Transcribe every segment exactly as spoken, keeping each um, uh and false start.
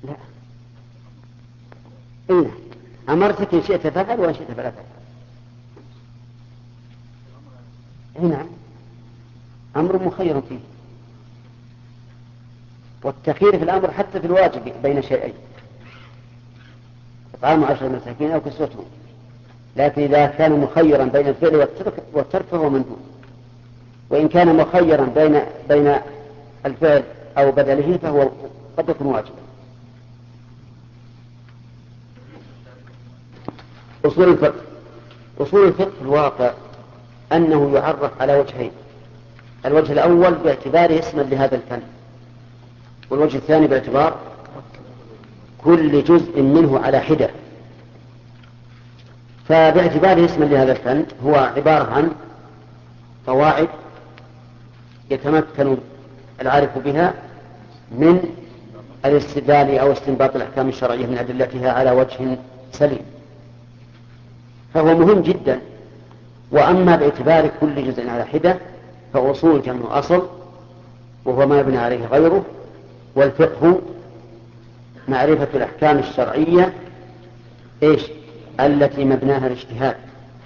لا. إيه. أمرتك إن شئت فعل وإن شئت فلا تفعل. هنا أمر مخير فيه، والتخيير في الأمر حتى في الواجب بين شيئين، إطعام عشرة مساكين أو كسوتهم، لكن إذا كان مخيرا بين الفعل والترك, والترك فهو مندوب، وإن كان مخيرا بين بين الفعل أو بدله فهو قد يكون واجبا. أصول الفقه. أصول الفقه في الواقع أنه يعرف على وجهين: الوجه الأول باعتباره اسما لهذا الفن، والوجه الثاني باعتبار كل جزء منه على حدة. فباعتباره اسما لهذا الفن هو عبارة عن قواعد يتمكن العارف بها من الاستدلال أو استنباط الأحكام الشرعية من أدلتها على وجه سليم، فهو مهم جدا. وأما باعتبار كل جزء على حدة فأصول جمع أصل، وهو ما يبنى عليه غيره، والفقه معرفة الأحكام الشرعية إيش التي مبناها الاجتهاد.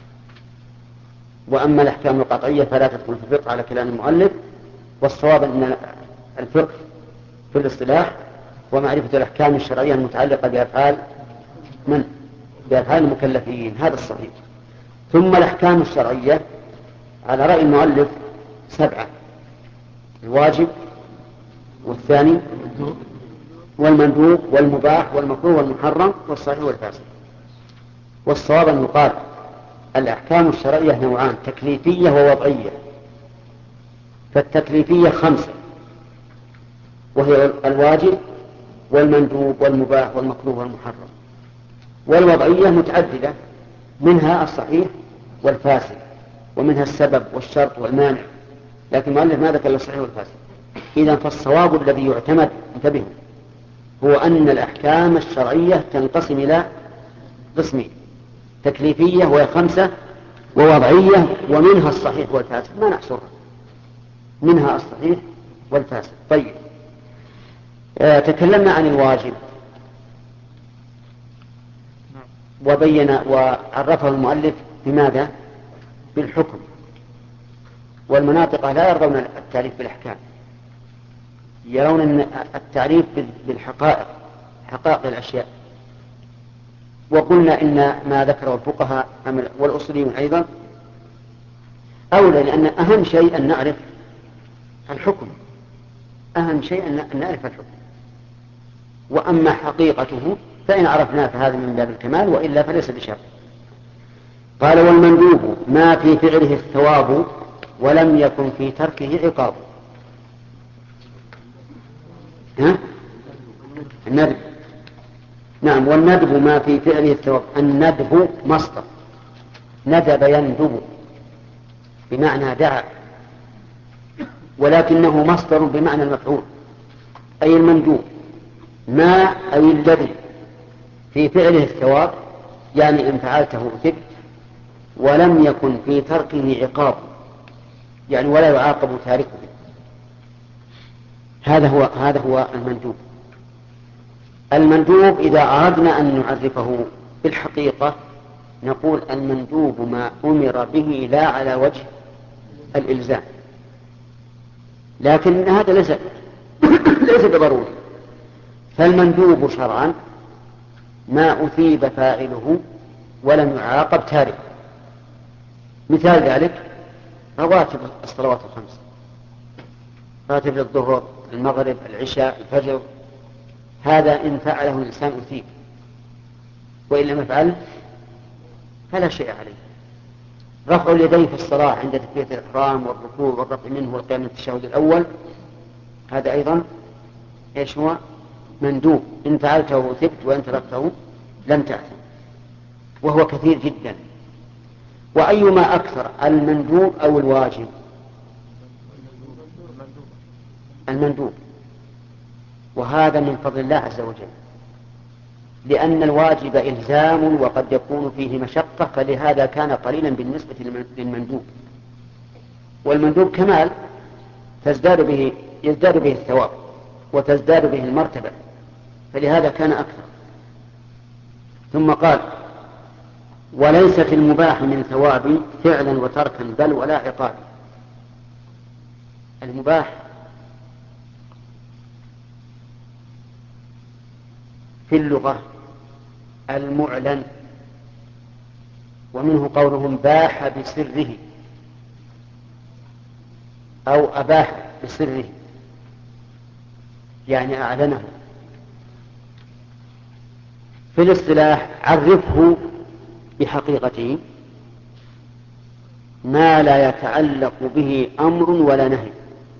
وأما الأحكام القطعية فلا تدخل في الفقه على كلام المؤلف، والصواب أن الفقه في الاصطلاح ومعرفة الأحكام الشرعية المتعلقة بأفعال من؟ بأفعال المكلفين، هذا الصحيح. ثم الأحكام الشرعية على رأي المؤلف سبعة: الواجب، والثاني والمندوب والمباح والمكروه والمحرم والصحيح والفاسد. والصواب أن يقال الأحكام الشرعية نوعان: تكليفية ووضعية. فالتكليفية خمسة، وهي الواجب والمندوب والمباح والمكروه والمحرم. والوضعية متعددة، منها الصحيح والفاسد، ومنها السبب والشرط والمانع، لكن المؤلف ما ذكر الصحيح والفاسد. إذن فالصواب الذي يعتمد، انتبهوا، هو أن الأحكام الشرعية تنقسم إلى قسمين: تكليفية وهي خمسة، ووضعية ومنها الصحيح والفاسد، ما نحصرها، منها الصحيح والفاسد. طيب، آه تكلمنا عن الواجب وبين وعرفه المؤلف بماذا؟ بالحكم. والمناطق لا يرضون التعريف بالأحكام، يرون أن التعريف بالحقائق، حقائق الأشياء. وقلنا إن ما ذكره الفقهاء والأصوليون أيضا أولى، لأن أهم شيء أن نعرف الحكم، أهم شيء أن نعرف الحكم. وأما حقيقته فإن عرفناه فهذا من باب الكمال، وإلا فليس بشرط. قال: والمندوب ما في فعله الثواب ولم يكن في تركه عقاب. ها؟ الندب. نعم، والندب ما في فعله الثواب. الندب مصدر، ندب يندب بمعنى دعا، ولكنه مصدر بمعنى المفعول، أي المندوب ما أي الذي في فعله الثواب، يعني إن فعلته أثبت، ولم يكن في تركه عقاب، يعني ولا يعاقب تاركه. هذا هو هذا هو المندوب. المندوب إذا أردنا أن نعرفه بالحقيقة نقول المندوب ما أمر به لا على وجه الإلزام، لكن هذا ليس ليس بضروري. فالمندوب شرعا ما أثيب فاعله ولم يعاقب تاركه. مثال ذلك رواتب الصلوات الخمس، راتب الظهر، المغرب، العشاء، الفجر، هذا إن فعله الإنسان أثيب، وإن لم يفعل فلا شيء عليه. رفع اليدين في الصلاة عند تكبيرة الإحرام والركوع والرفع منه والقيام من التشهد الأول، هذا أيضا إيش هو؟ مندوب، إن فعلته أثبت وإن تركته لم تأثم، وهو كثير جدا. وأيما أكثر، المندوب أو الواجب؟ المندوب. وهذا من فضل الله عز وجل، لأن الواجب إلزام وقد يكون فيه مشقة، فلهذا كان قليلا بالنسبة للمندوب. والمندوب كمال تزداد به يزداد به الثواب وتزداد به المرتبة، فلهذا كان أكثر. ثم قال وليس في المباح من ثواب فعلا وتركا بل ولا عقاب. المباح في اللغة المعلن، ومنه قولهم باح بسره أو أباح بسره، يعني أعلنه. في الاصطلاح عرفه بحقيقته ما لا يتعلق به أمر ولا نهي،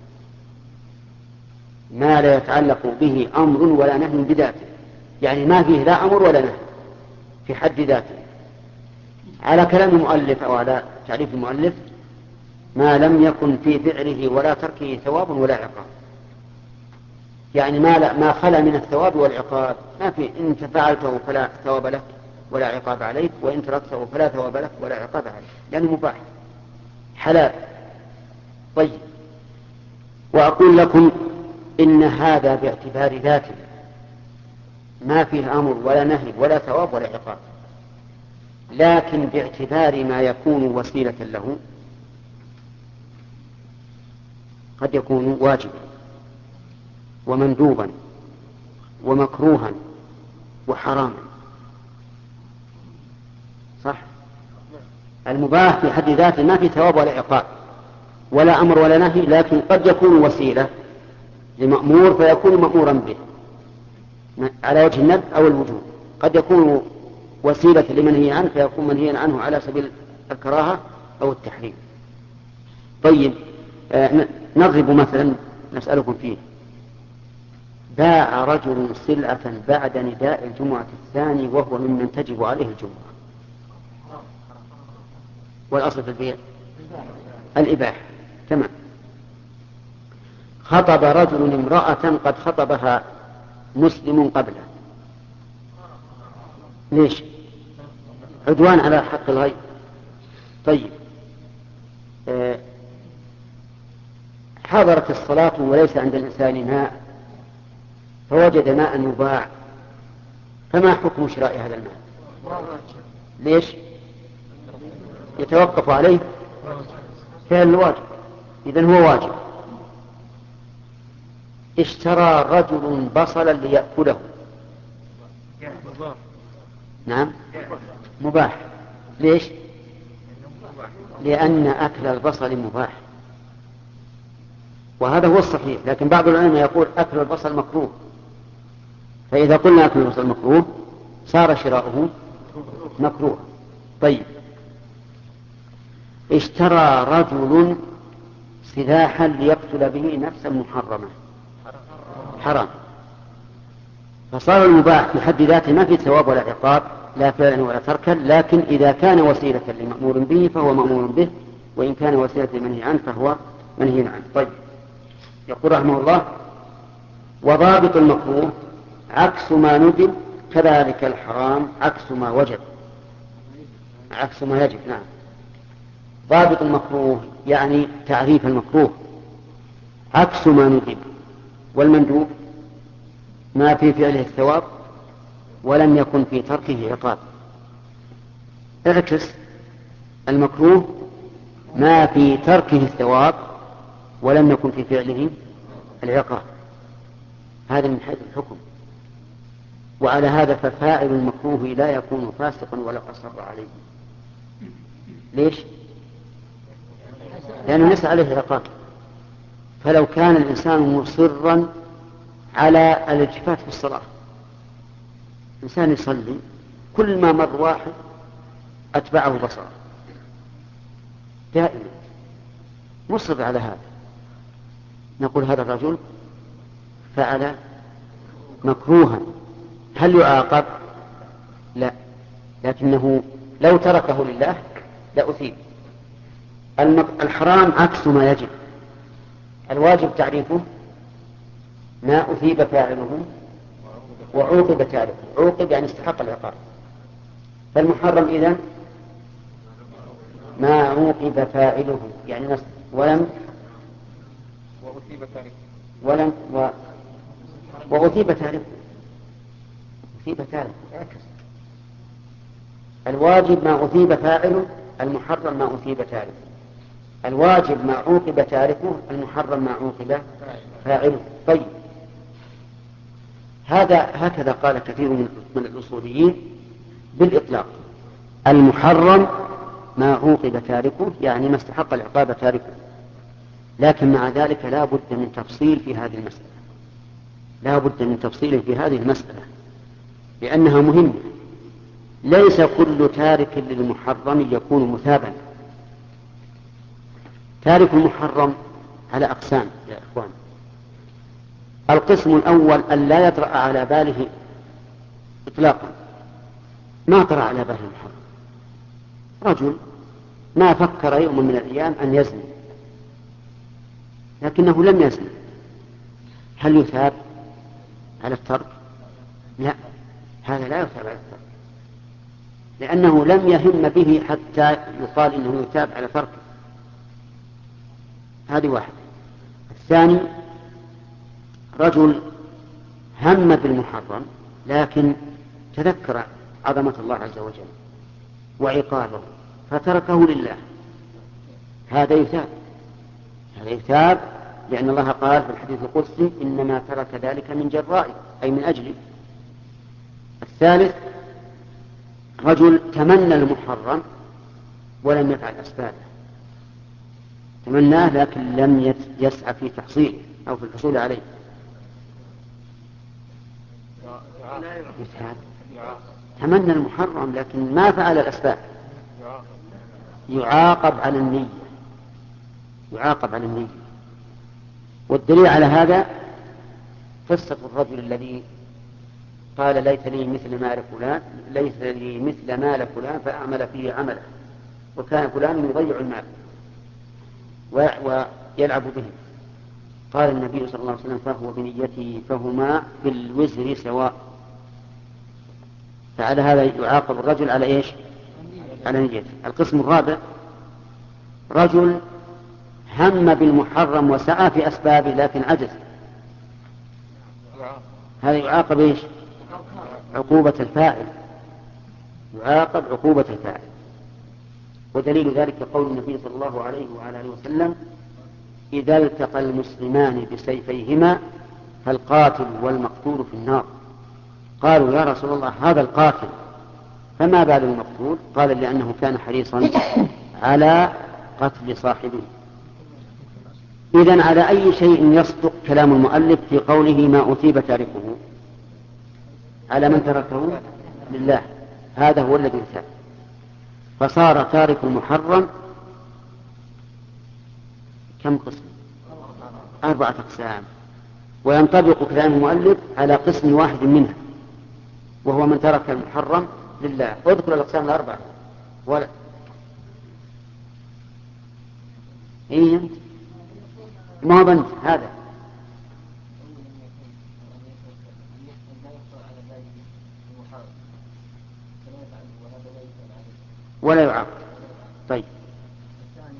ما لا يتعلق به أمر ولا نهي بذاته، يعني ما فيه لا أمر ولا نهي في حد ذاته. على كلام المؤلف أو على تعريف المؤلف ما لم يكن في فعله ولا تركه ثواب ولا عقاب، يعني ما, لا ما خلا من الثواب والعقاب. ما في إن فعلته فلا ثواب لك ولا عقاب عليك، وإن تركته فلا ثواب لك ولا عقاب عليك، لأنه مباح حلال. طيب، وأقول لكم إن هذا باعتبار ذاته ما فيه أمر ولا نهي ولا ثواب ولا عقاب، لكن باعتبار ما يكون وسيلة له قد يكون واجبا ومندوبا ومكروها وحراما. صح؟ المباح في حد ذاته ما في ثواب ولا عقاب ولا أمر ولا نهي، لكن قد يكون وسيلة لمأمور فيكون مأمورا به على وجه الندب أو الوجوب، قد يكون وسيلة لمنهي عنه فيكون منهيا عنه على سبيل الكراهة أو التحريم. طيب، آه نضرب مثلا نسألكم فيه. باع رجل سلعة بعد نداء الجمعة الثاني وهو ممن تجب عليه الجمعة، والأصل في البيع الإباحة. تمام. خطب رجل امرأة قد خطبها مسلم قبله، ليش؟ عدوان على حق الغير. طيب، آه حضرت الصلاة وليس عند الإنسان ماء فوجد ماء يباع، فما حكم شراء هذا الماء؟ ليش؟ يتوقف عليه فعل الواجب، إذن هو واجب. اشترى رجل بصلا ليأكله، نعم مباح. ليش؟ لأن أكل البصل مباح، وهذا هو الصحيح. لكن بعض العلماء يقول أكل البصل مكروه، فإذا قلنا أكل البصل مكروه صار شراؤه مكروه. طيب، اشترى رجل سلاحا ليقتل به نفسا محرمة، حرام، فصار المباح في حد ذاته ما في ثواب ولا عقاب لا فعلا ولا تركا، لكن إذا كان وسيلة لمأمور به فهو مأمور به، وإن كان وسيلة لمنهي عنه فهو منهي عنه. طيب، يقول رحمه الله وضابط المكروه عكس ما ندب كذلك الحرام عكس ما وجب، عكس ما يجب. نعم، ضابط المكروه يعني تعريف المكروه عكس ما ندب، والمندوب ما في فعله الثواب ولم يكن في تركه عقاب. اعكس المكروه ما في تركه الثواب ولم يكن في فعله العقاب، هذا من حيث الحكم. وعلى هذا ففاعل المكروه لا يكون فاسقا ولو أصر عليه. ليش؟ لأنه ليس عليه عقاب. فلو كان الإنسان مصرا على الالتفات في الصلاة، إنسان يصلي كل ما مر واحد أتبعه بصره دائما، مصر على هذا، نقول هذا الرجل فعل مكروها، هل يعاقب؟ لا، لكنه لو تركه لله لأثيب. الحرام عكس ما يجب، الواجب تعريفه ما أثيب فاعله وعوقب تاركه، عوقب يعني استحق العقاب. فالمحرم إذن ما عوقب فاعله يعني نص ولم وأثيب تاركه ولم و... وأثيب تاركه، أثيب تاركه اعكس. الواجب ما أثيب فاعله، المحرم ما أثيب تاركه. الواجب ما عوقب تاركه، المحرم ما عوقب فاعله. طيب هذا هكذا قال كثير من الأصوليين بالإطلاق. المحرم ما عوقب تاركه يعني ما استحق العقاب تاركه. لكن مع ذلك لا بد من تفصيل في هذه المسألة، لا بد من تفصيل في هذه المسألة لأنها مهمة. ليس كل تارك للمحرم يكون مثابا. تارك المحرم على أقسام يا إخوان. القسم الأول أن لا يطرأ على باله إطلاقا، ما طرأ على باله المحرم. رجل ما فكر يوم من الأيام أن يزني لكنه لم يزني، هل يثاب على الترك؟ لا، هذا لا يثاب على الترك لأنه لم يهم به حتى يقال إنه يثاب على تركه. هذه واحدة. الثاني رجل هم بالمحرم لكن تذكر عظمة الله عز وجل وعقابه فتركه لله، هذا يثاب، هذا يثاب لأن الله قال في الحديث القدسي إنما ترك ذلك من جرائه أي من أجله. الثالث رجل تمنى المحرم ولم يفعل أسبابه، تمناه لكن لم يسعى في تحصيله أو في الحصول عليه، تمنى المحرم لكن ما فعل الأسباب، يعاقب على النية، يعاقب على النية. والدليل على هذا قصة الرجل الذي قال ليت لي مثل مال فلان، ليس لي مثل مال فلان فأعمل فيه عمله، وكان فلان يضيع المال ويلعب به. قال النبي صلى الله عليه وسلم فهو بنيته فهما في الوزر سواء. فعلى هذا يعاقب الرجل على إيش؟ على نيته. القسم الرابع رجل هم بالمحرم وسعى في أسبابه لكن عجز، هذا يعاقب إيش؟ عقوبة الفاعل، يعاقب عقوبة الفاعل. ودليل ذلك قول النبي صلى الله عليه وعلى آله وسلم إذا التقى المسلمان بسيفيهما فالقاتل والمقتول في النار. قالوا يا رسول الله هذا القاتل فما بال المقتول؟ قال لأنه كان حريصا على قتل صاحبه. إذن على أي شيء يصدق كلام المؤلف في قوله ما أثيب تاركه؟ على من تركه لله، هذا هو الذي يثاب. فصار تارك المحرم كم قسم؟ أربعة أقسام، وينطبق كلام المؤلف على قسم واحد منها وهو من ترك المحرم لله. اذكر الأقسام الأربعة ولا إيه ما بنت هذا ولا يعاقب. طيب الثاني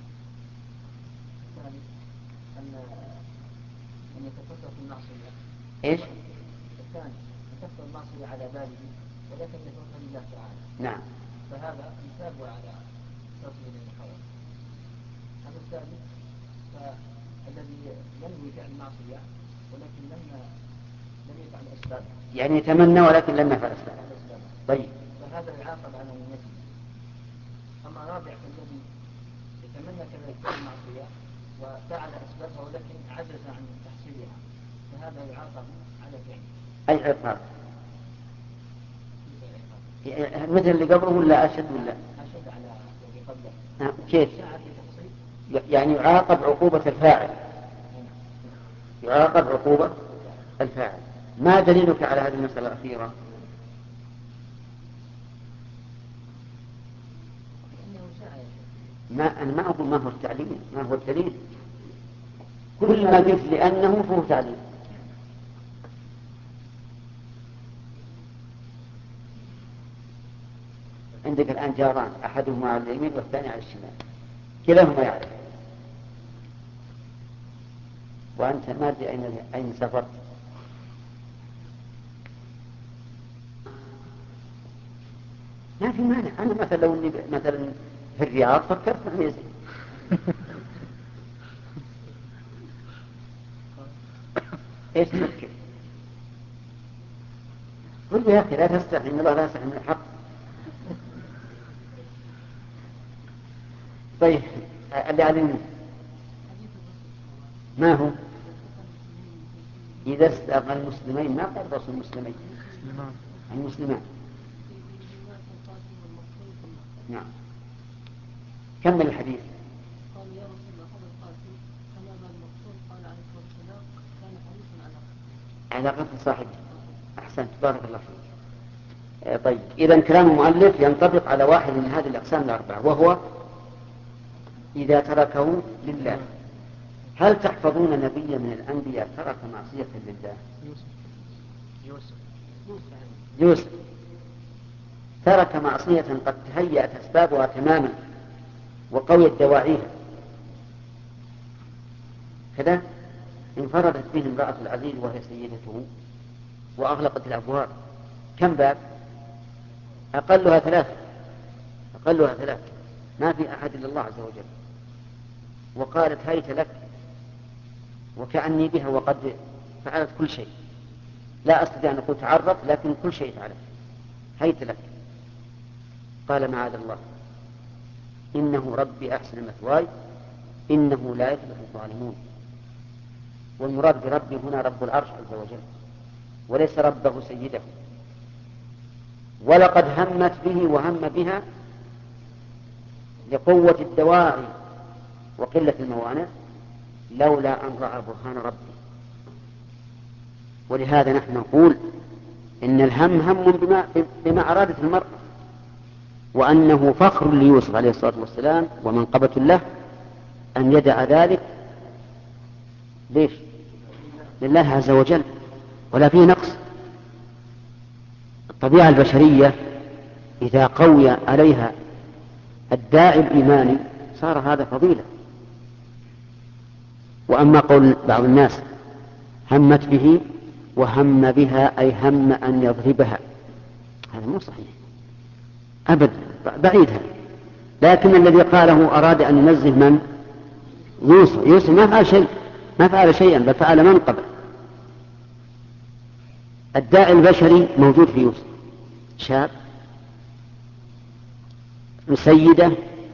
الثاني أن أن يتفكر في المعصية. إيش؟ الثاني يتفكر المعصية على باله ولكن يتوكل لله تعالى. نعم. فهذا يثاب على تصوير المحرم. هذا الثالث فالذي ينوي فعل المعصية ولكن لم لم يفعل أسبابه، يعني يتمنى ولكن لم يفعل أسبابه. طيب فهذا يعاقب على نيته. أما رابع الذي يتمنى كذلك فعل المعصية وفعل أسبابها ولكن عجز عن تحصيلها فهذا يعاقب على فعله. أي عقاب؟ مثل اللي قبله ولا أشد ولا أشد على الذي قبله. نعم. كيف؟ يعني يعاقب عقوبة الفاعل، يعاقب عقوبة الفاعل. ما دليلك على هذه المسألة الأخيرة؟ ما أنا ما أقول ما هو التعليل، ما هو الدليل. كل ما قلت لأنه فهو تعليل. عندك الآن جاران أحدهما على اليمين والثاني على الشمال، كلاهما يعرف، وأنت ما أدري أين أين سافرت. ما في مانع. أنا مثلا لو إني مثلا في الرياض فكرت في الميزة. إيش تفكر؟ قل يا أخي لا تستحي إن الله لا يستحي من الحق. طيب اللي علمني ما هو؟ إذا استغى المسلمين ما قال رسول المسلمين المسلمان. نعم. كمل الحديث. قال يا رسول الله هذا القاتل فما بال المقتول؟ قال عليه الصلاه والسلام كان حريصا على على قتل صاحبه. أحسنت بارك الله فيك. طيب إذا كلام المؤلف ينطبق على واحد من هذه الأقسام الأربعة، وهو إذا تركه لله. هل تحفظون نبيا من الأنبياء ترك معصية لله؟ يوسف يوسف ترك معصية قد تهيأت أسبابها تماما وقويت دواعيها، كذا انفردت به امرأة العزيز وهي سيدته وأغلقت الأبواب. كم باب؟ أقلها ثلاثة أقلها ثلاثة ما في أحد إلا الله عز وجل. وقالت هيت لك وكأني بها وقد فعلت كل شيء، لا أستطيع أن أقول تعرف لكن كل شيء فعلت. هيت لك. قال معاذ الله إنه ربي أحسن مثواي إنه لا يفلح الظالمون. والمراد بربي هنا رب العرش عز وجل وليس ربه سيده. ولقد همت به وهم بها لقوة الدواعي وقلة الموانع لولا أن رأى برهان ربي. ولهذا نحن نقول إن الهم هم بما, بما أرادت المرأة، وأنه فخر ليوسف عليه الصلاة والسلام ومنقبة له أن يدع ذلك ليش؟ لله عز وجل، ولا فيه نقص. الطبيعة البشرية إذا قوي عليها الداعي الإيماني صار هذا فضيلة. وأما قول بعض الناس همت به وهم بها أي هم أن يضربها، هذا مو صحيح أبدا، بعيدها. لكن الذي قاله أراد أن ينزه من؟ يوسف. يوسف ما فعل شيء ما فعل شيئا بل فعل منقبة. الداعي البشري موجود في يوسف، شاب مسيدة،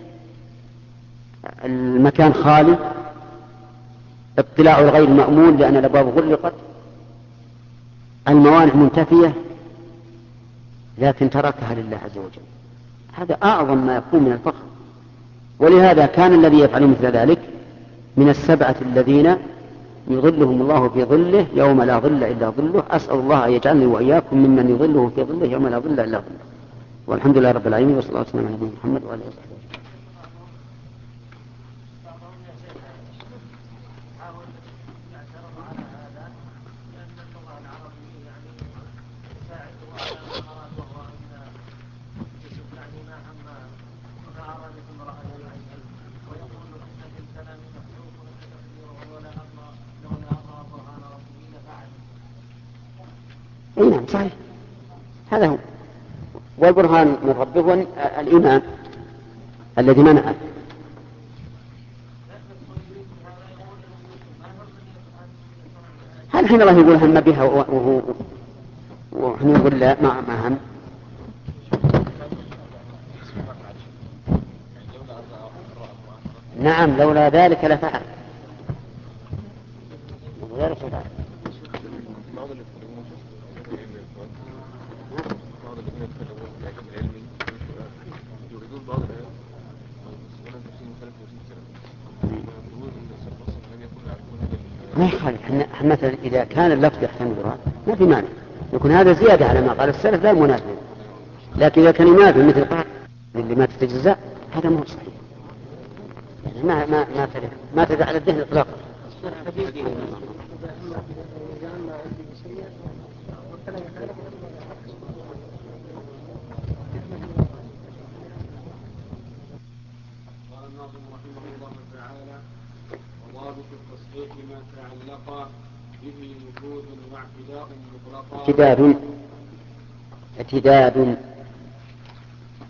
المكان خالي، اطلاع الغير مأمون لأن الأبواب غلقت، الموانع منتفية، لكن تركها لله عز وجل. هذا أعظم ما يكون من الفخر. ولهذا كان الذي يفعل مثل ذلك من السبعة الذين يظلهم الله في ظله يوم لا ظل إلا ظله. أسأل الله أن يجعلني وإياكم ممن يظله في ظله يوم لا ظل إلا ظله. والحمد لله رب العالمين وصلى الله وسلم على نبينا محمد وعلى آله وصحبه. اي نعم صحيح، هذا هو. والبرهان من ربه هو الإيمان الذي منعه. هل حين الله يقول هم بها وهو ونحن نقول لا ما ما هم؟ نعم لولا ذلك لفعل. لولا ذلك لفعل. ما يخالف. مثلا إذا كان اللفظ يحتمل هذا ما في مانع، يكون هذا زيادة على ما قال السلف لا منافي. لكن إذا كان ينافي مثل قال اللي ما تتجزأ هذا مو صحيح، يعني ما ما ما تدع ما تدع على الدهن إطلاقا. ما تعلق به وجود واعتداء مطلقا. اعتداد اعتداد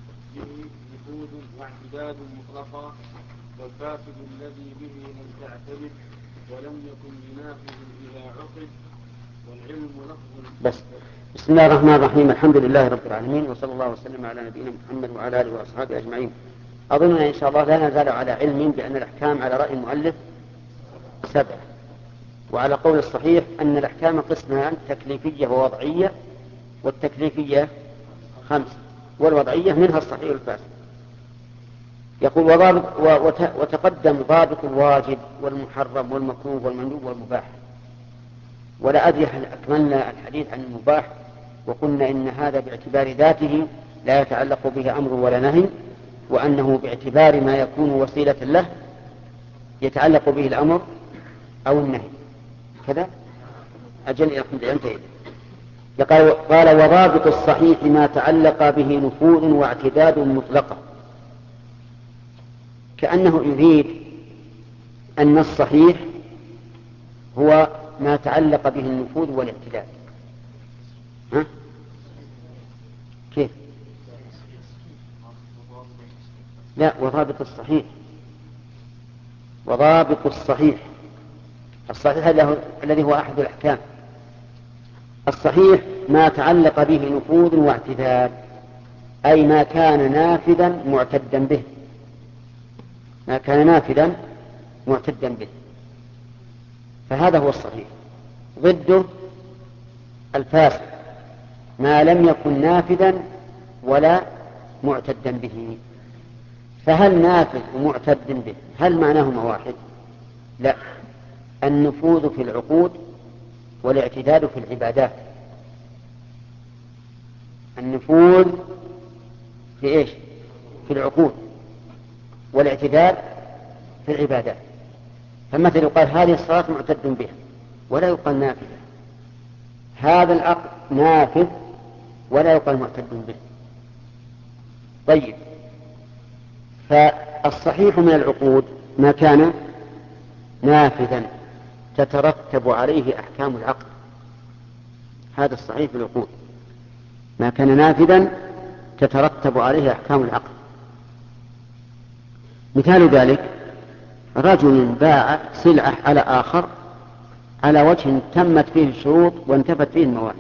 واعتداد مطلقا، والفاسد الذي به لم تعتمد ولم يكن بنافذ إذا عقد، والعلم لفظ. بس بسم الله الرحمن الرحيم. الحمد لله رب العالمين، وصلى الله وسلم على نبينا محمد وعلى آله وأصحابه أجمعين. أظننا إن شاء الله لا نزال على علم بأن الأحكام على رأي المؤلف سبع، وعلى قول الصحيح أن الأحكام قسمان: تكليفية ووضعية، والتكليفية خمس، والوضعية منها الصحيح والفاسد. يقول وضابط وتقدم ضابط الواجب والمحرم والمكروه والمندوب والمباح. ولا أدري هل أكملنا الحديث عن المباح وقلنا إن هذا باعتبار ذاته لا يتعلق به أمر ولا نهي، وأنه باعتبار ما يكون وسيلة له يتعلق به الأمر أو النهي كذا. أجل ينتهي. قال وضابط الصحيح ما تعلق به نفوذ واعتداد مطلقة، كأنه يريد أن الصحيح هو ما تعلق به النفوذ والاعتداد. ها؟ كيف؟ لا، وضابط الصحيح وضابط الصحيح الصحيح الذي هو أحد الأحكام. الصحيح ما تعلق به نفوذ واعتداد، أي ما كان نافذا معتدا به، ما كان نافذا معتدا به، فهذا هو الصحيح. ضده الفاسد ما لم يكن نافذا ولا معتدا به. فهل نافذ ومعتد به هل معناهما واحد؟ لا، النفوذ في العقود والاعتداد في العبادات. النفوذ في إيش؟ في العقود، والاعتداد في العبادات. فمثل يقال هذه الصلاة معتد بها ولا يقال نافذة، هذا العقد نافذ ولا يقال معتد به. طيب، فالصحيح من العقود ما كان نافذا تترتب عليه أحكام العقد، هذا الصحيح في العقود، ما كان نافذا تترتب عليه أحكام العقد. مثال ذلك رجل باع سلعة على آخر على وجه تمت فيه الشروط وانتفت فيه الموانع،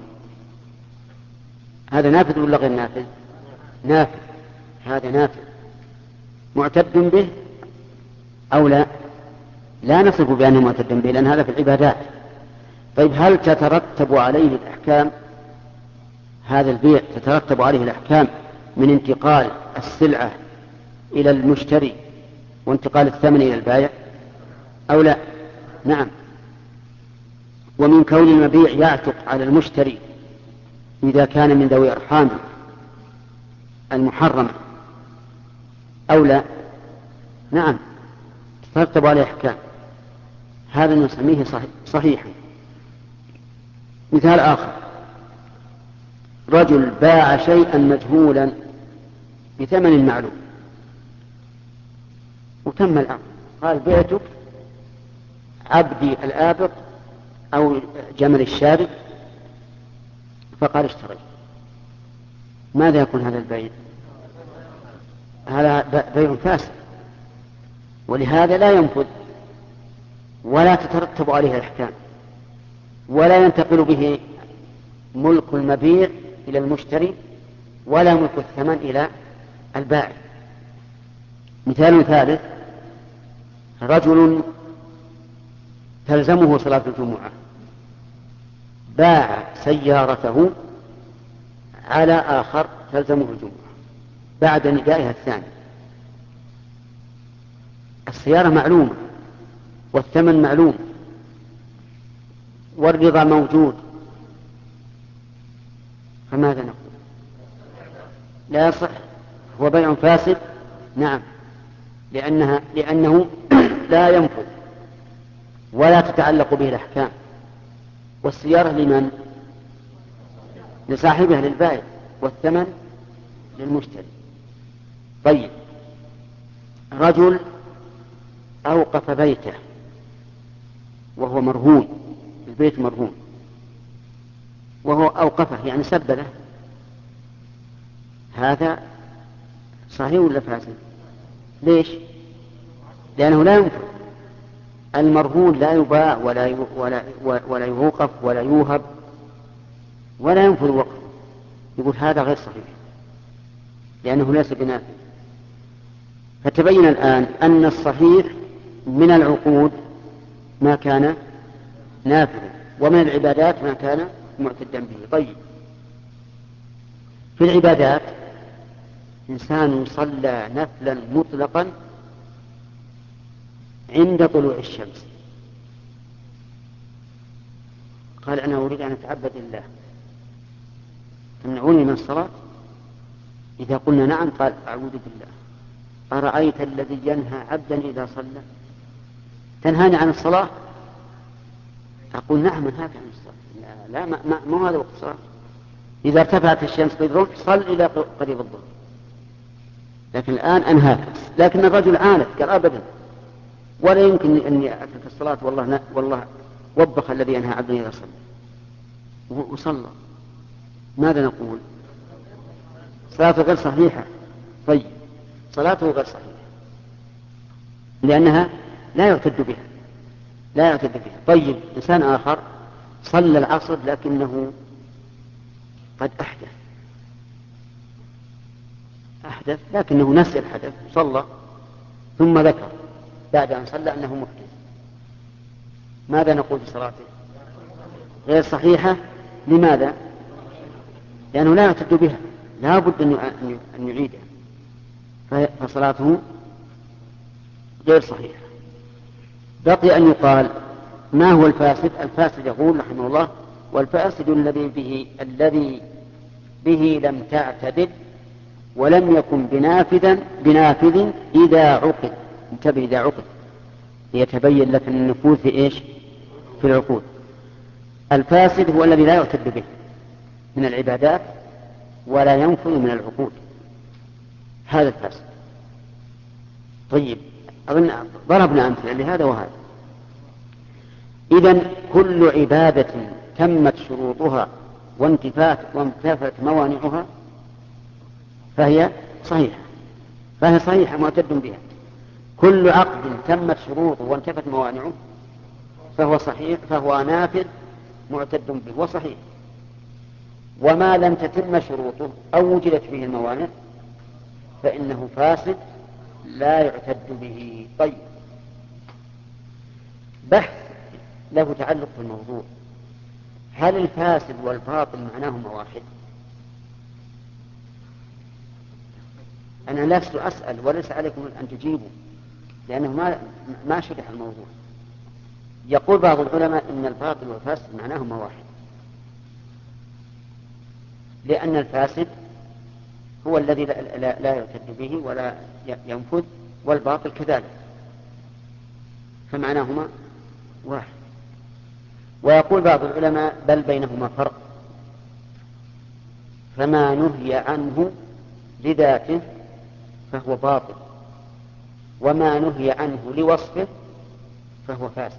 هذا نافذ ولا غير نافذ؟ نافذ، هذا نافذ. معتد به أو لا؟ لا نصف بأنه معتد به لأن هذا في العبادات. طيب، هل تترتب عليه الأحكام؟ هذا البيع تترتب عليه الأحكام من انتقال السلعة إلى المشتري وانتقال الثمن إلى البائع أو لا؟ نعم. ومن كون المبيع يعتق على المشتري إذا كان من ذوي أرحام المحرمة أو لا؟ نعم، تترتب عليه أحكام، هذا نسميه صحيحا. مثال آخر رجل باع شيئا مجهولا بثمن معلوم وتم الأمر، قال بعتك عبدي الآبق أو جمل الشارب، فقال اشتري. ماذا يكون هذا البيع؟ هذا بيع فاسد، ولهذا لا ينفذ ولا تترتب عليه الأحكام، ولا ينتقل به ملك المبيع إلى المشتري ولا ملك الثمن إلى البائع. مثال ثالث رجل تلزمه صلاة الجمعة، باع سيارته على آخر تلزمه الجمعة بعد ندائها الثاني. السيارة معلومة والثمن معلوم والرضا موجود، فماذا نقول؟ لا يصح، هو بيع فاسد. نعم، لأنها لأنه لا ينفذ ولا تتعلق به الأحكام. والسيارة لمن؟ لصاحبها للبائع، والثمن للمشتري. طيب، رجل أوقف بيته وهو مرهون، البيت مرهون وهو أوقفه يعني سبله، هذا صحيح ولا فاسد؟ ليش؟ لأنه لا ينفذ. المرهون لا يباع ولا ولا ولا يوقف ولا يوهب ولا ينفذ وقفه. يقول هذا غير صحيح لأنه ليس بنافذ. فتبين الآن أن الصحيح من العقود ما كان نافذا، ومن العبادات ما كان معتدا به. طيب، في العبادات إنسان صلى نفلا مطلقا عند طلوع الشمس، قال أنا أريد أن أتعبد الله تمنعوني من الصلاة؟ إذا قلنا نعم قال أعوذ بالله، أرأيت الذي ينهى عبدا إذا صلى؟ تنهاني عن الصلاة؟ أقول نعم أنهاك عن الصلاة. لا, ما, ما, ما هذا وقت الصلاة. إذا ارتفعت الشمس قدر صل إلى قريب الظهر، لكن الآن أنهاك. لكن الرجل عاند قال أبدا ولا يمكن أني أترك الصلاة، والله والله وبخ الذي ينهى عبدا إذا صلى وصلى. ماذا نقول؟ صلاته غير صحيحة. طيب، صلاته غير صحيحة لأنها لا يعتد بها لا يعتد بها. طيب، إنسان آخر صلى العصر لكنه قد أحدث أحدث لكنه نسي الحدث، صلى ثم ذكر بعد أن صلى أنه محدث. ماذا نقول في صلاته؟ غير صحيحة. لماذا؟ لأنه لا يعتد بها، لا بد أن يعيدها، فصلاته غير صحيحة. بقي أن يقال ما هو الفاسد؟ الفاسد يقول رحمه الله: والفاسد الذي به الذي به لم تعتدد ولم يكن بنافذا بنافذ إذا عقد. انتبه، إذا عقد ليتبين لك النفوذ في إيش؟ في العقود. الفاسد هو الذي لا يعتد به من العبادات ولا ينفذ من العقود، هذا الفاسد. طيب، أظن ضربنا أمثلة لهذا وهذا. إذن كل عبادة تمت شروطها وانتفات وانتفت موانعها فهي صحيحة فهي صحيحة معتد بها. كل عقد تمت شروطه وانتفت موانعه فهو صحيح، فهو نافذ معتد به وصحيح. وما لم تتم شروطه أو وجدت فيه الموانع فإنه فاسد لا يعتد به. طيب، بحث له تعلق بالموضوع: هل الفاسد والباطل معناهما واحد؟ أنا لست أسأل وليس عليكم أن تجيبوا لأنه ما ما شرح الموضوع. يقول بعض العلماء إن الباطل والفاسد معناهما واحد، لأن الفاسد هو الذي لا, لا, لا يعتد به ولا ينفذ، والباطل كذلك، فمعناهما واحد. ويقول بعض العلماء بل بينهما فرق، فما نهي عنه لذاته فهو باطل، وما نهي عنه لوصفه فهو فاسد.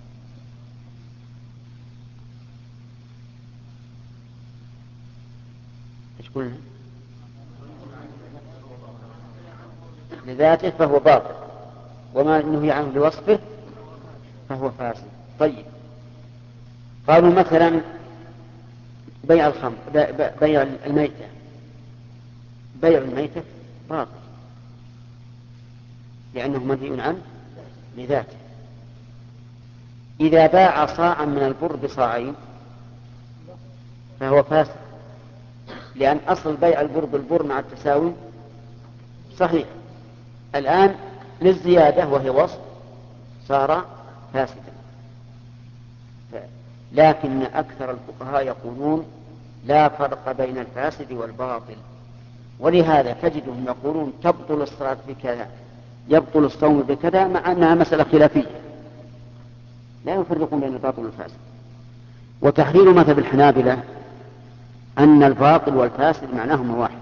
ايش قلنا؟ لذاته فهو باطل، وما نهي عنه لوصفه فهو فاسد. طيب، قالوا مثلا بيع الخمر، بيع الميتة، بيع الميتة باطل لأنه منهي عنه لذاته. إذا باع صاعا من البر بصاعين فهو فاسد، لأن أصل بيع البر بالبر مع التساوي صحيح. الآن للزيادة وهي وصف صار فاسدا. لكن أكثر الفقهاء يقولون لا فرق بين الفاسد والباطل، ولهذا تجدهم يقولون تبطل الصلاة بكذا، يبطل الصوم بكذا، مع أنها مسألة خلافية، لا يفرقون بين الباطل والفاسد. وتحرير مذهب الحنابلة أن الباطل والفاسد معناهما واحد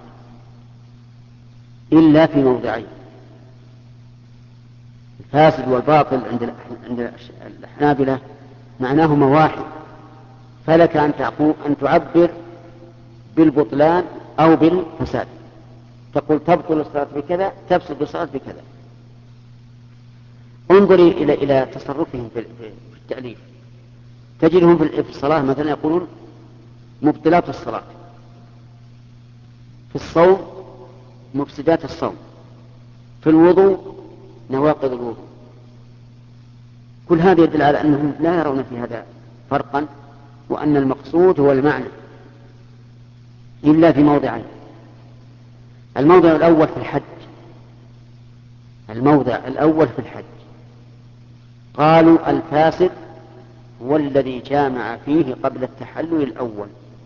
إلا في موضعين. الفاسد والباطل عند عند الحنابلة معناهما واحد، فلك أن تعبر بالبطلان أو بالفساد. تقول تبطل الصلاة بكذا، تفسد الصلاة بكذا. انظري إلى إلى تصرفهم في التأليف، تجدهم في الصلاة مثلا يقولون مبطلات الصلاة، في الصوم مفسدات الصوم، في الوضوء نواقض الوضوء. كل هذا يدل على أنهم لا يرون في هذا فرقا، وأن المقصود هو المعنى، إلا في موضعين. الموضع الأول في الحج، الموضع الأول في الحج قالوا الفاسد هو الذي جامع فيه قبل التحلل الأول،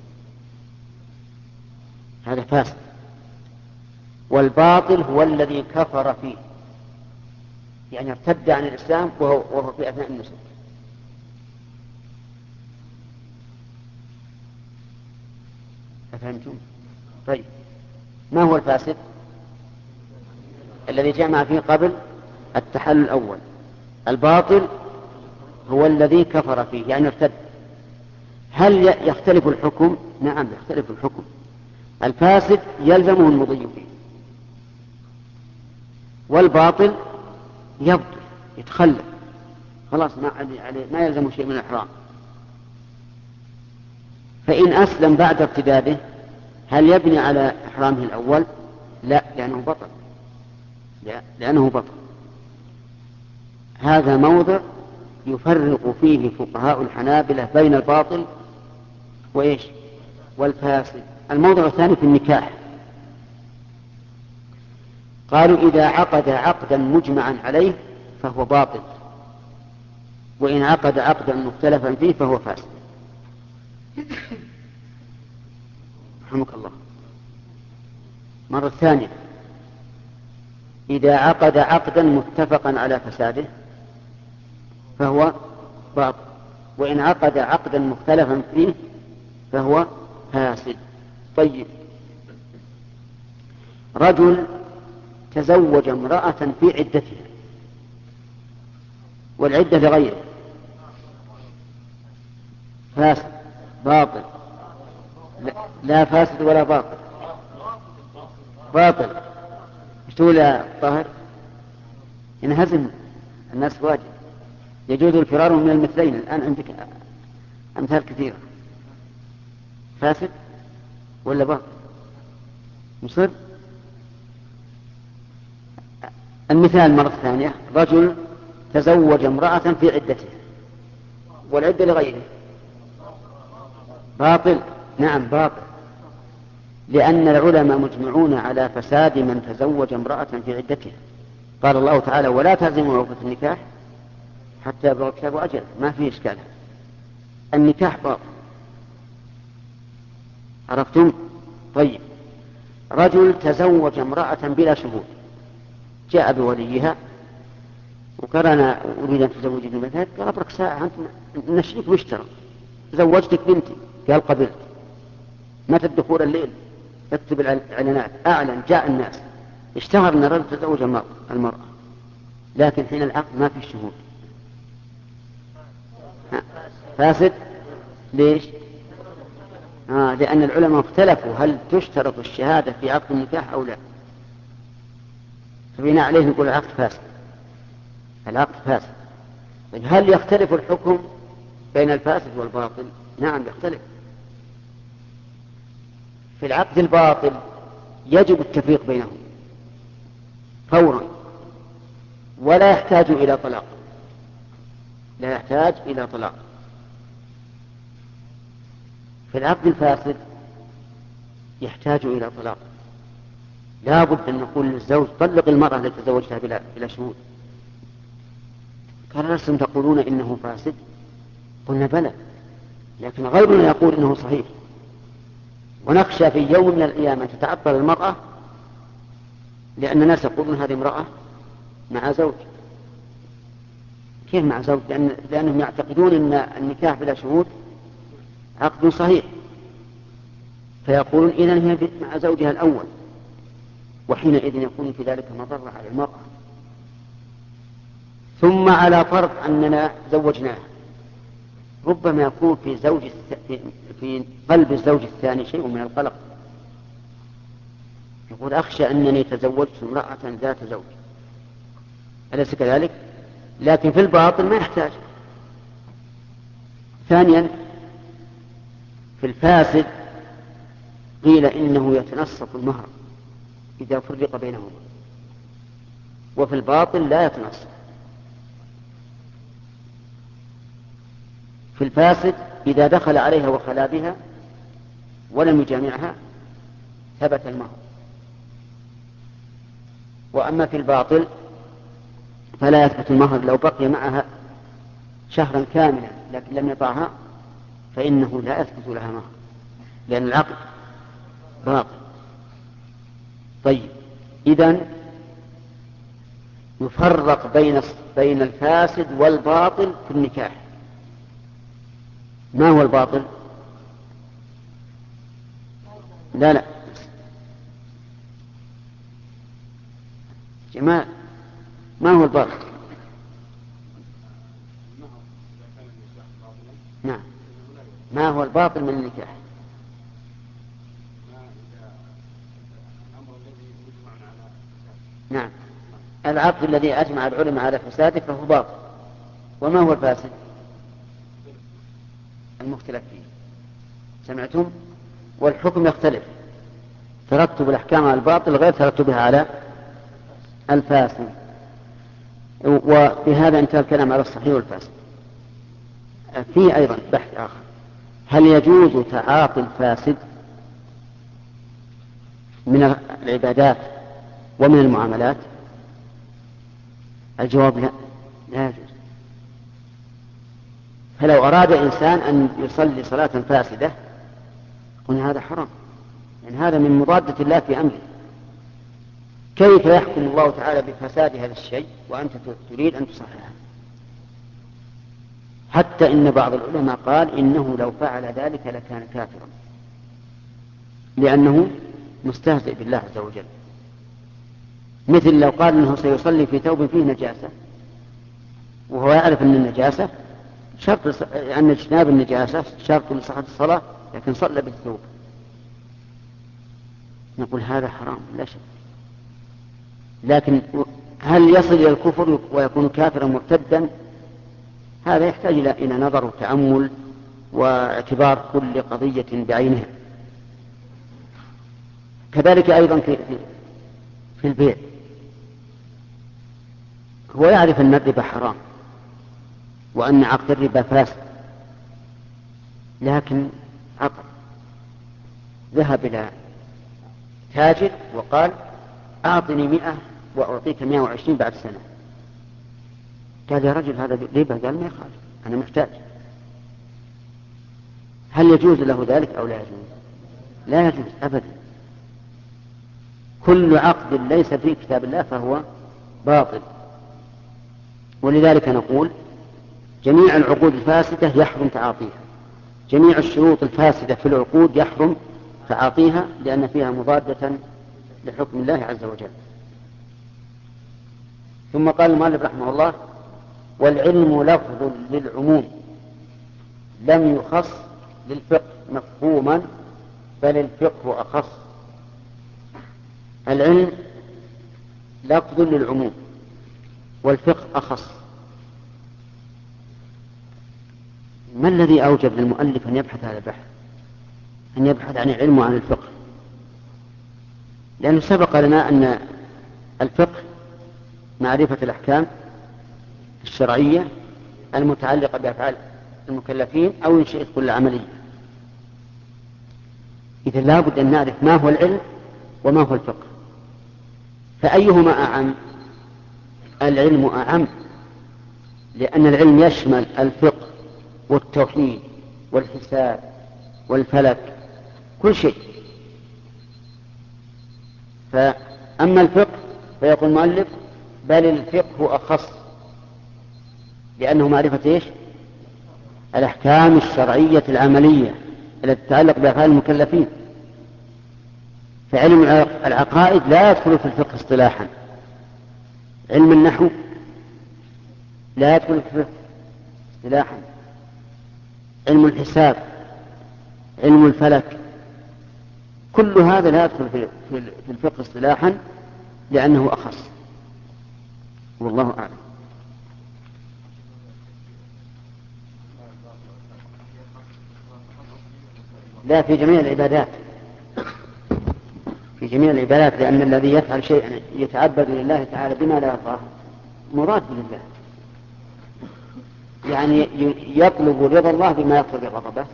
هذا فاسد. والباطل هو الذي كفر فيه، يعني ارتد عن الإسلام وهو, وهو في أثناء النسك. أفهمتم؟ طيب، ما هو الفاسد؟ الذي جامع فيه قبل التحلل الأول. الباطل هو الذي كفر فيه، يعني ارتد. هل يختلف الحكم؟ نعم يختلف الحكم. الفاسد يلزمه المضي فيه، والباطل يبطل يتخلف، خلاص ما, ما يلزم شيء من الإحرام. فإن أسلم بعد ارتداده هل يبني على إحرامه الأول؟ لا، لأنه بطل، لا لأنه بطل. هذا موضع يفرق فيه فقهاء الحنابلة بين الباطل وإيش؟ والفاسد. الموضع الثاني في النكاح، قالوا إذا عقد عقدا مجمعا عليه فهو باطل، وإن عقد عقدا مختلفا فيه فهو فاسد. رحمك الله. مرة ثانية، إذا عقد عقدا متفقا على فساده فهو باطل، وإن عقد عقدا مختلفا فيه فهو فاسد. طيب، رجل تزوج امرأة في عدتها والعدة لغيره، فاسد باطل؟ لا فاسد ولا باطل، باطل. ايش تقول يا طاهر؟ ينهزم الناس واجد، يجوز الفرار من المثلين. الآن عندك أمثال كثيرة. فاسد ولا باطل؟ مصر. المثال مرة ثانية، رجل تزوج امرأة في عدته والعدة لغيره، باطل؟ نعم باطل، لأن العلماء مجمعون على فساد من تزوج امرأة في عدتها. قال الله تعالى ولا تعزموا عقدة النكاح حتى يبلغ الكتاب أجله، ما فيه إشكال، النكاح باطل. عرفتم؟ طيب، رجل تزوج امرأة بلا شهود، جاء بوليها وقال أنا أريد أن تزوجني بنتك، قال أبرك ساعة أنت نشريك واشترى، زوجتك بنتي، قال قبلت. متى الدخول؟ الليل، اكتب الإعلانات، أعلن، جاء الناس، اشتهر أن الرجل تزوج المرأة، لكن حين العقد ما في الشهود، فاسد. ليش؟ آه لأن العلماء اختلفوا هل تشترط الشهادة في عقد النكاح أو لا، فبناء عليه نقول العقد فاسد، العقد فاسد. هل يختلف الحكم بين الفاسد والباطل؟ نعم يختلف. في العقد الباطل يجب التفريق بينهم فورا، ولا يحتاج إلى طلاق، لا يحتاج إلى طلاق. في العقد الفاسد يحتاج إلى طلاق، لا بد أن نقول للزوج طلق المرأة التي تزوجتها بلا, بلا شهود. قال لستم تقولون إنه فاسد؟ قلنا بلى، لكن غيرنا يقول إنه صحيح، ونخشى في يوم من الأيام أن تتعطل المرأة، لأن الناس يقولون هذه امرأة مع زوج. كيف مع زوج؟ لأن لأنهم يعتقدون أن النكاح بلا شهود عقد صحيح، فيقولون إذن هي مع زوجها الأول، وحينئذ يكون في ذلك مضرة على المرأة. ثم على فرض أننا زوجناها، ربما يكون في, زوج في قلب الزوج الثاني شيء من القلق، يقول أخشى أنني تزوجت امرأة ذات زوج، أليس كذلك؟ لكن في الباطل ما يحتاج. ثانيا في الفاسد قيل إنه يتنصف المهر إذا فرق بينهما، وفي الباطل لا يتنصف. في الفاسد إذا دخل عليها وخلا بها ولم يجامعها ثبت المهر، وأما في الباطل فلا يثبت المهر لو بقي معها شهرا كاملا لكن لم يطعها فإنه لا يثبت لها مهر لأن العقد باطل. طيب إذن يفرق بين بين الفاسد والباطل في النكاح. ما هو الباطل؟ لا لا جماعة، ما هو الباطل؟ نعم، ما هو الباطل من النكاح؟ نعم، العقد الذي أجمع العلماء على فساده فهو باطل. وما هو الفاسد؟ المختلف فيه. سمعتم؟ والحكم يختلف، ترتب الأحكام على الباطل غير ترتبها على الفاسد. وبهذا انتهى الكلام على الصحيح والفاسد. فيه أيضا بحث آخر: هل يجوز تعاطي الفاسد من العبادات ومن المعاملات؟ الجواب لا، لا يجوز. فلو أراد إنسان أن يصلي صلاة فاسدة قلنا هذا حرام، يعني هذا من مضادة الله في أمره. كيف يحكم الله تعالى بفساد هذا الشيء وأنت تريد أن تصححه؟ حتى إن بعض العلماء قال إنه لو فعل ذلك لكان كافرا، لأنه مستهزئ بالله عز وجل. مثل لو قال إنه سيصلي في ثوب فيه نجاسة وهو يعرف أن النجاسة شرط، أن اجتناب النجاسة شرط لصحة الصلاة، لكن صلى بالثوب، نقول هذا حرام لا شك. لكن هل يصل إلى الكفر ويكون كافرا مرتدا؟ هذا يحتاج إلى نظر وتأمل واعتبار كل قضية بعينها. كذلك أيضا في, في البيع، هو يعرف أن الربا حرام وأن عقد الربا فاسد، لكن عقد ذهب إلى تاجر وقال أعطني مئة وأعطيك مئة وعشرين بعد سنة. قال يا رجل هذا ربا، قال ما يخالف أنا محتاج. هل يجوز له ذلك أو لا يجوز؟ لا يجوز أبدا. كل عقد ليس في كتاب الله فهو باطل. ولذلك نقول جميع العقود الفاسدة يحرم تعاطيها، جميع الشروط الفاسدة في العقود يحرم تعاطيها، لأن فيها مضادة لحكم الله عز وجل. ثم قال المؤلف رحمه الله: والعلم لفظ للعموم لم يخص للفقه مفهوما بل الفقه أخص. العلم لفظ للعموم والفقه أخص. ما الذي أوجب للمؤلف أن يبحث هذا البحث، أن يبحث عن العلم وعن الفقه؟ لأنه سبق لنا أن الفقه معرفة الأحكام الشرعية المتعلقة بأفعال المكلفين أو إن شئت كل عملية. إذا لا بد أن نعرف ما هو العلم وما هو الفقه. فأيهما أعم؟ العلم أعم، لأن العلم يشمل الفقه والتوحيد والحساب والفلك، كل شيء. فأما الفقه فيقول المؤلف: بل الفقه أخص، لأنه معرفة إيش؟ الأحكام الشرعية العملية التي تتعلق بأفعال المكلفين. فعلم العقائد لا يدخل في الفقه اصطلاحا، علم النحو لا يدخل في الفقه اصطلاحا، علم الحساب، علم الفلك، كل هذا لا يدخل في الفقه اصطلاحا لأنه أخص. والله أعلم. لا، في جميع العبادات، في جميع العبادات، لأن الذي يفعل شيئا يتعبد لله تعالى بما لا يرضاه مراد لله، يعني يطلب رضا الله بما يقتضي غضبه.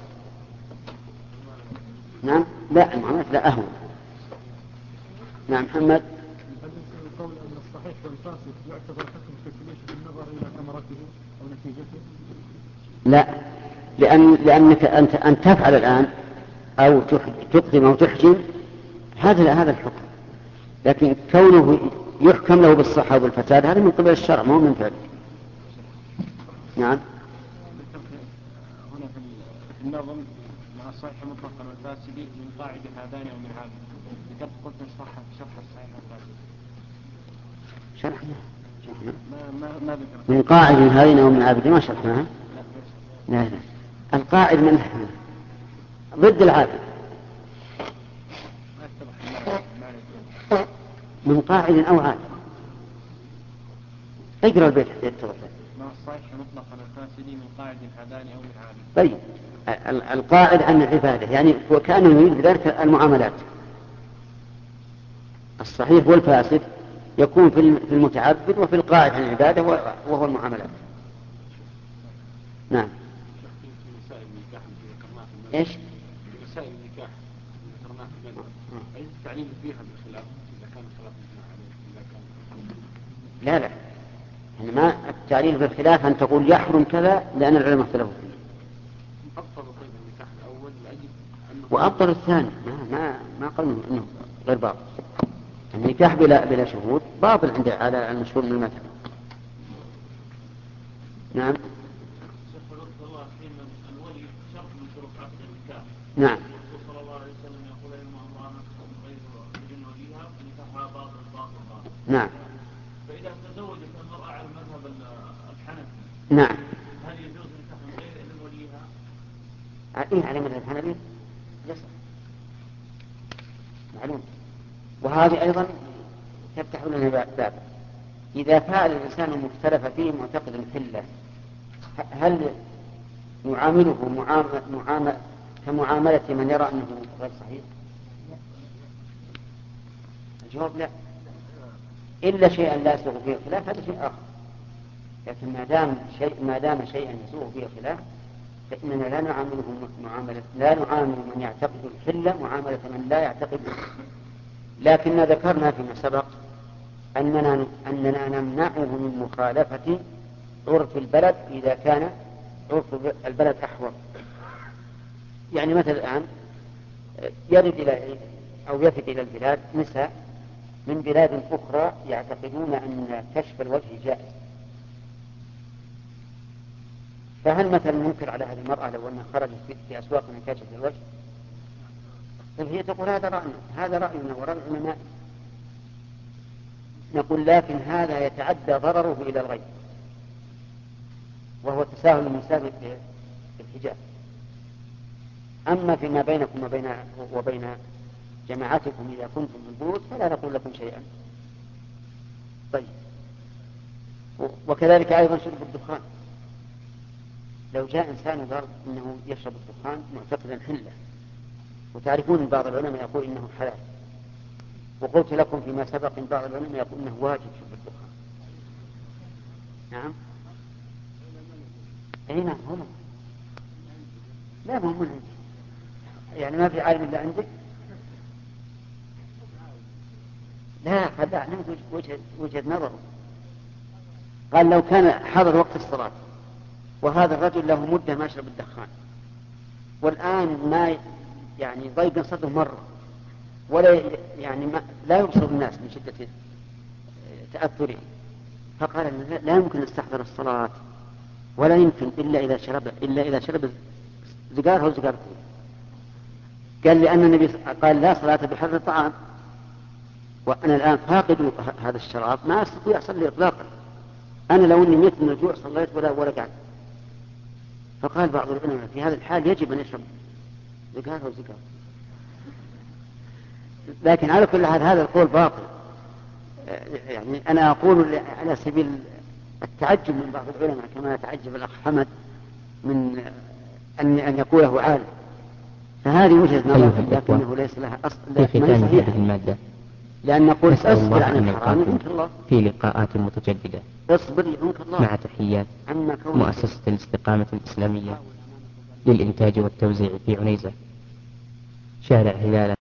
نعم، لا المعاملات لا أهون. نعم محمد. القول أن الصحيح والفاسد يعتبر حكم تكليف بالنظر إلى ثمرته أو نتيجته؟ لا، لأن لأنك أنت أن تفعل الآن أو تقدم أو تحجم، هذا هذا الحكم، لكن كونه يحكم له بالصحة وبالفساد هذا من قبل الشرع، مو من فعله. نعم. هنا في النظم مع الصحيح مطلقا والفاسد من قاعدة هذان أو من هذا، ذكرت قلت نشرح شرح الصحيح والفاسد. شرحنا شرحنا ما ما ما ذكرت. من قاعد هذين أو من عابد ما شرحناها. لا لا، القاعد من ضد العابد، من قاعد أو عابد. اقرأ البيت حتى يتضح. مع الصحيح مطلقا والفاسد من قاعد هذان أو من عابد. طيب، القاعد عن العبادة يعني وكأنه يريد بذلك المعاملات. الصحيح والفاسد يكون في المتعبد وفي القاعد عن العبادة وهو المعاملات. نعم. ايش؟ مسائل النكاح ذكرناها في المذهب، أي التعليل فيها بالخلاف إذا كان خلاف إذا كان لا لا، يعني ما التعليل بالخلاف أن تقول يحرم كذا لأن العلماء اختلفوا فيه. أفضل طيب النكاح الأول لأجل وأفضل الثاني، ما ما ما قالوا إنه غير باطل. النكاح بلا بلا شهود باطل عند على المشهور من المذهب. نعم. نعم. الرسول صلى الله عليه وسلم يقول أيما امرأة من غير إذن وليها فنكاحها باطل باطل باطل. نعم. فإذا تزوجت المرأة على المذهب الحنفي، نعم، هل يجوز نكاح من غير إذن وليها؟ إيه على مذهب الحنفي يصح، معلوم. وهذه أيضا تفتح لنا باب، إذا فعل الإنسان المختلف فيه معتقد الحلة، هل نعامله معاملة معاملة كمعاملة من يرى أنه غير صحيح؟ الجواب لا، إلا شيئا لا يسوغ فيه الخلاف هذا شيء آخر. لكن ما دام شيء ما دام شيئا يسوغ فيه الخلاف فإننا لا نعامله معاملة لا نعامل من يعتقد الحلة معاملة من لا يعتقد. لكن ذكرنا فيما سبق أننا أننا نمنعه من مخالفة عرف البلد إذا كان عرف البلد أحوط. يعني مثل الآن يرد إلى أو يفد إلى البلاد نساء من بلاد أخرى يعتقدون أن كشف الوجه جائز، فهل مثلا ننكر على هذه المرأة لو أنها خرجت في أسواق من كشف الوجه؟ فهي تقول هذا رأينا هذا رأينا ورأي العلماء. نقول لكن هذا يتعدى ضرره إلى الغير، وهو تساهل المسافر في الحجاب. أما فيما بينكم وبين وبين جماعتكم إذا كنتم في البيوت فلا نقول لكم شيئا. طيب، وكذلك أيضا شرب الدخان. لو جاء إنسان وقال إنه يشرب الدخان معتقدا حلة، وتعرفون بعض العلماء يقول إنه حلال، وقلت لكم فيما سبق إن بعض العلماء يقول إنه واجب شرب الدخان. نعم. أي نعم هنا. لا ما هو عندي، يعني ما في عالم إلا عندك. لا قد أعلم وجهة, وجهة نظره. قال لو كان حضر وقت الصلاة وهذا الرجل له مدة ما شرب الدخان، والآن ما يعني ضيق صدره مرة ولا يعني ما لا يبصر الناس من شدة تأثره، فقال لا يمكن استحضر الصلاة ولا يمكن إلا إذا شرب إلا إذا شرب زجاره وزجارته. قال لأن النبي قال لا صلاة بحر الطعام، وأنا الآن فاقد هذا الشراب ما أستطيع أصلي إطلاقا، أنا لو أني ميت من الجوع صليت ولا ولا قعدت. فقال بعض العلماء في هذا الحال يجب أن يشرب زجاره وزجاره. لكن على كل حال هذا القول باطل. يعني أنا أقول على سبيل التعجب من بعض العلماء كما يتعجب الأخ حمد من أن أن يقوله عالم، فهذا هذه وجهة نظر أيها الإخوة، لكنه ليس لها أصل، في ما ختام هي هذه صحيحة. المادة لأن نقول نسأل اصبر الله عن أن الحرام نلقاكم يعينك الله. في لقاءات متجددة اصبر يعينك الله. مع تحيات عما كونك مؤسسة الاستقامة الإسلامية للإنتاج والتوزيع في عنيزة، شارع هلالة.